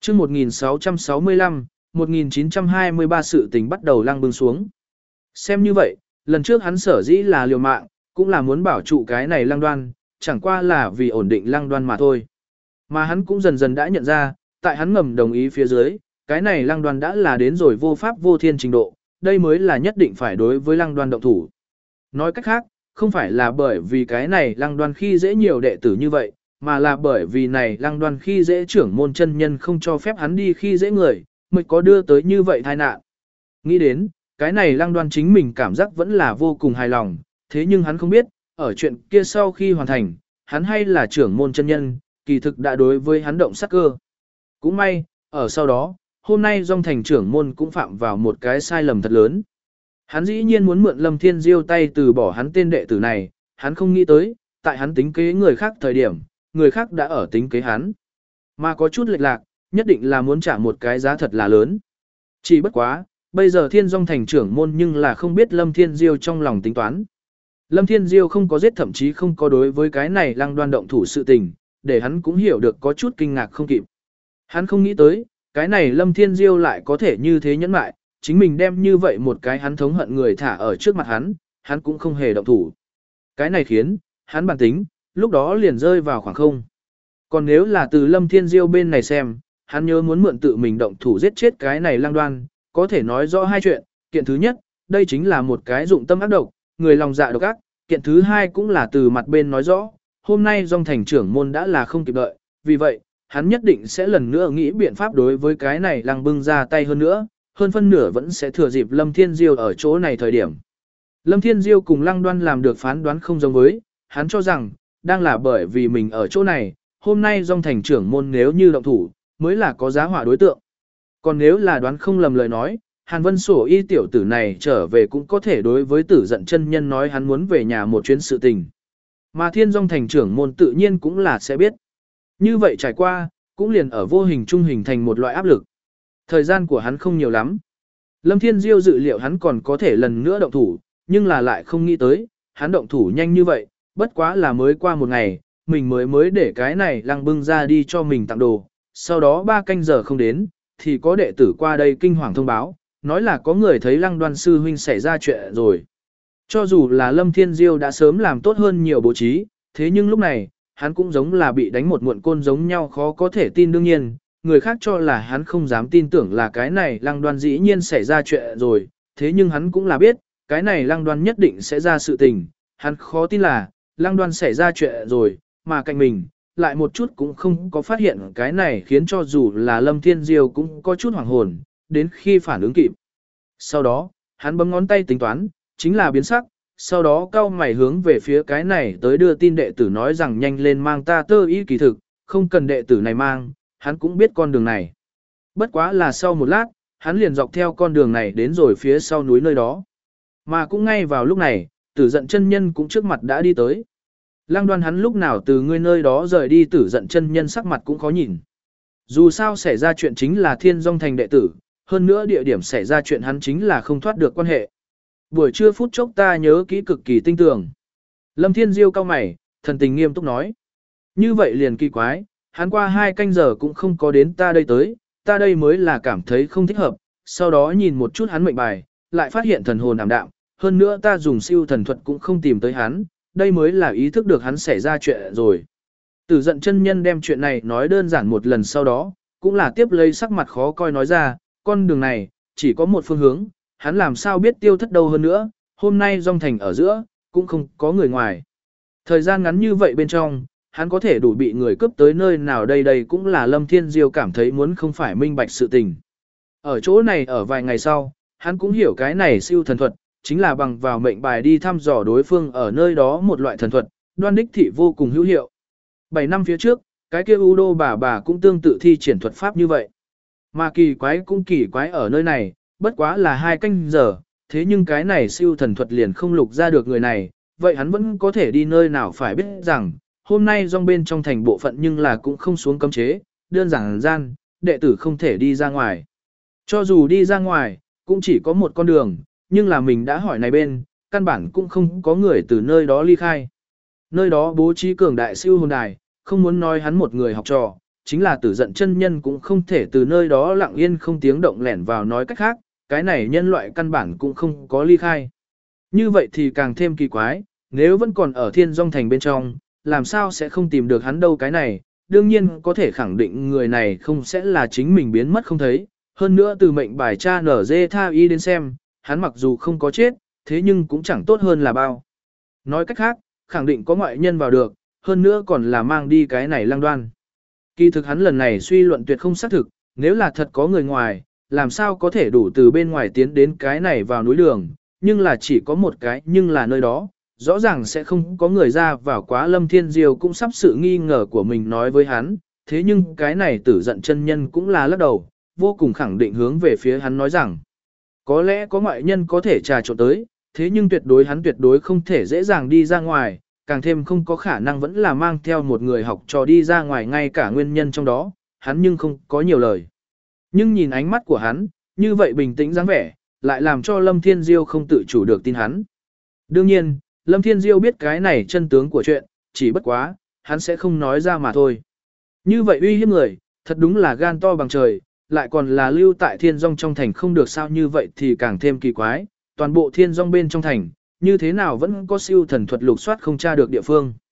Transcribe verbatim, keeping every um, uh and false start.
chương một nghìn sáu trăm sáu mươi lăm, một nghìn chín trăm hai mươi ba sự tình bắt đầu lăng bưng xuống. Xem như vậy, lần trước hắn sở dĩ là liều mạng, cũng là muốn bảo trụ cái này lăng đoan, chẳng qua là vì ổn định lăng đoan mà thôi. Mà hắn cũng dần dần đã nhận ra, tại hắn ngầm đồng ý phía dưới, cái này lăng đoan đã là đến rồi vô pháp vô thiên trình độ, đây mới là nhất định phải đối với lăng đoan động thủ. Nói cách khác, không phải là bởi vì cái này lăng đoan khi dễ nhiều đệ tử như vậy, mà là bởi vì này lăng đoan khi dễ trưởng môn chân nhân không cho phép hắn đi khi dễ người, mới có đưa tới như vậy tai nạn. Nghĩ đến, cái này lăng đoan chính mình cảm giác vẫn là vô cùng hài lòng, thế nhưng hắn không biết, ở chuyện kia sau khi hoàn thành, hắn hay là trưởng môn chân nhân, kỳ thực đã đối với hắn động sát cơ. Cũng may, ở sau đó, hôm nay Dung Thành trưởng môn cũng phạm vào một cái sai lầm thật lớn. Hắn dĩ nhiên muốn mượn Lâm Thiên Diêu tay từ bỏ hắn tên đệ tử này, hắn không nghĩ tới, tại hắn tính kế người khác thời điểm, người khác đã ở tính kế hắn. Mà có chút lệch lạc, nhất định là muốn trả một cái giá thật là lớn. Chỉ bất quá, bây giờ Thiên Dung Thành trưởng môn nhưng là không biết Lâm Thiên Diêu trong lòng tính toán. Lâm Thiên Diêu không có giết thậm chí không có đối với cái này lăng đoan động thủ sự tình, để hắn cũng hiểu được có chút kinh ngạc không kịp. Hắn không nghĩ tới, cái này Lâm Thiên Diêu lại có thể như thế nhẫn mại, chính mình đem như vậy một cái hắn thống hận người thả ở trước mặt hắn, hắn cũng không hề động thủ. Cái này khiến, hắn bản tính, lúc đó liền rơi vào khoảng không. Còn nếu là từ Lâm Thiên Diêu bên này xem, hắn nhớ muốn mượn tự mình động thủ giết chết cái này lăng đoan, có thể nói rõ hai chuyện, kiện thứ nhất, đây chính là một cái dụng tâm ác độc, người lòng dạ độc ác, kiện thứ hai cũng là từ mặt bên nói rõ, hôm nay Dung Thành trưởng môn đã là không kịp đợi, vì vậy, hắn nhất định sẽ lần nữa nghĩ biện pháp đối với cái này lăng bưng ra tay hơn nữa, hơn phân nửa vẫn sẽ thừa dịp Lâm Thiên Diêu ở chỗ này thời điểm. Lâm Thiên Diêu cùng lăng đoan làm được phán đoán không giống với, hắn cho rằng, đang là bởi vì mình ở chỗ này, hôm nay Dung Thành trưởng môn nếu như động thủ, mới là có giá họa đối tượng. Còn nếu là đoán không lầm lời nói, Hàn Vân Sổ y tiểu tử này trở về cũng có thể đối với tử giận chân nhân nói hắn muốn về nhà một chuyến sự tình. Mà Thiên Dung Thành trưởng môn tự nhiên cũng là sẽ biết. Như vậy trải qua, cũng liền ở vô hình trung hình thành một loại áp lực. Thời gian của hắn không nhiều lắm. Lâm Thiên Diêu dự liệu hắn còn có thể lần nữa động thủ, nhưng là lại không nghĩ tới, hắn động thủ nhanh như vậy, bất quá là mới qua một ngày, mình mới mới để cái này lăng bưng ra đi cho mình tặng đồ, sau đó ba canh giờ không đến, thì có đệ tử qua đây kinh hoàng thông báo, nói là có người thấy lăng đoan sư huynh xảy ra chuyện rồi. Cho dù là Lâm Thiên Diêu đã sớm làm tốt hơn nhiều bố trí, thế nhưng lúc này, hắn cũng giống là bị đánh một muộn côn giống nhau khó có thể tin đương nhiên, người khác cho là hắn không dám tin tưởng là cái này lăng đoan dĩ nhiên xảy ra chuyện rồi, thế nhưng hắn cũng là biết, cái này lăng đoan nhất định sẽ ra sự tình, hắn khó tin là, lăng đoan xảy ra chuyện rồi, mà cạnh mình, lại một chút cũng không có phát hiện cái này khiến cho dù là Lâm Thiên Diêu cũng có chút hoảng hồn, đến khi phản ứng kịp. Sau đó, hắn bấm ngón tay tính toán, chính là biến sắc, sau đó cao mày hướng về phía cái này tới đưa tin đệ tử nói rằng nhanh lên mang ta tơ ý kỳ thực, không cần đệ tử này mang, hắn cũng biết con đường này. Bất quá là sau một lát, hắn liền dọc theo con đường này đến rồi phía sau núi nơi đó. Mà cũng ngay vào lúc này, tử giận chân nhân cũng trước mặt đã đi tới. Lăng đoan hắn lúc nào từ ngươi nơi đó rời đi tử giận chân nhân sắc mặt cũng khó nhìn. Dù sao xảy ra chuyện chính là Thiên Dung Thành đệ tử, hơn nữa địa điểm xảy ra chuyện hắn chính là không thoát được quan hệ. Buổi trưa phút chốc ta nhớ kỹ cực kỳ tinh tường. Lâm Thiên Diêu cao mày, thần tình nghiêm túc nói. Như vậy liền kỳ quái, hắn qua hai canh giờ cũng không có đến ta đây tới, ta đây mới là cảm thấy không thích hợp, sau đó nhìn một chút hắn mệnh bài, lại phát hiện thần hồn ảm đạm, hơn nữa ta dùng siêu thần thuật cũng không tìm tới hắn, đây mới là ý thức được hắn xảy ra chuyện rồi. Tử giận chân nhân đem chuyện này nói đơn giản một lần sau đó, cũng là tiếp lấy sắc mặt khó coi nói ra, con đường này, chỉ có một phương hướng, hắn làm sao biết tiêu thất đâu hơn nữa, hôm nay Dung Thành ở giữa, cũng không có người ngoài. Thời gian ngắn như vậy bên trong, hắn có thể đủ bị người cướp tới nơi nào đây đây cũng là Lâm Thiên Diêu cảm thấy muốn không phải minh bạch sự tình. Ở chỗ này ở vài ngày sau, hắn cũng hiểu cái này siêu thần thuật, chính là bằng vào mệnh bài đi thăm dò đối phương ở nơi đó một loại thần thuật, đoan đích thị vô cùng hữu hiệu. Bảy năm phía trước, cái kia U Đô bà bà cũng tương tự thi triển thuật pháp như vậy. Mà kỳ quái cũng kỳ quái ở nơi này, bất quá là hai canh giờ, thế nhưng cái này siêu thần thuật liền không lục ra được người này, vậy hắn vẫn có thể đi nơi nào phải biết rằng, hôm nay dòng bên trong thành bộ phận nhưng là cũng không xuống cấm chế, đơn giản gian, đệ tử không thể đi ra ngoài. Cho dù đi ra ngoài, cũng chỉ có một con đường, nhưng là mình đã hỏi này bên, căn bản cũng không có người từ nơi đó ly khai. Nơi đó bố trí cường đại siêu hồn đài, không muốn nói hắn một người học trò, chính là tử giận chân nhân cũng không thể từ nơi đó lặng yên không tiếng động lẻn vào, nói cách khác, cái này nhân loại căn bản cũng không có ly khai. Như vậy thì càng thêm kỳ quái, nếu vẫn còn ở Thiên Dung Thành bên trong, làm sao sẽ không tìm được hắn đâu. Cái này, đương nhiên có thể khẳng định người này không sẽ là chính mình biến mất không thấy. Hơn nữa từ mệnh bài cha nở dê tha y đến xem, hắn mặc dù không có chết, thế nhưng cũng chẳng tốt hơn là bao. Nói cách khác, khẳng định có ngoại nhân vào được, hơn nữa còn là mang đi cái này Lăng Đoan. Kỳ thực hắn lần này suy luận tuyệt không xác thực, nếu là thật có người ngoài, làm sao có thể đủ từ bên ngoài tiến đến cái này vào núi đường, nhưng là chỉ có một cái, nhưng là nơi đó, rõ ràng sẽ không có người ra vào quá. Lâm Thiên Diêu cũng sắp sự nghi ngờ của mình nói với hắn, thế nhưng cái này tử giận chân nhân cũng là lắc đầu, vô cùng khẳng định hướng về phía hắn nói rằng, có lẽ có ngoại nhân có thể trà trộn tới, thế nhưng tuyệt đối hắn tuyệt đối không thể dễ dàng đi ra ngoài, càng thêm không có khả năng vẫn là mang theo một người học trò đi ra ngoài, ngay cả nguyên nhân trong đó, hắn nhưng không có nhiều lời. Nhưng nhìn ánh mắt của hắn, như vậy bình tĩnh dáng vẻ, lại làm cho Lâm Thiên Diêu không tự chủ được tin hắn. Đương nhiên, Lâm Thiên Diêu biết cái này chân tướng của chuyện, chỉ bất quá, hắn sẽ không nói ra mà thôi. Như vậy uy hiếp người, thật đúng là gan to bằng trời, lại còn là lưu tại Thiên Dung trong thành, không được sao. Như vậy thì càng thêm kỳ quái, toàn bộ Thiên Dung bên trong thành, như thế nào vẫn có siêu thần thuật lục soát không tra được địa phương.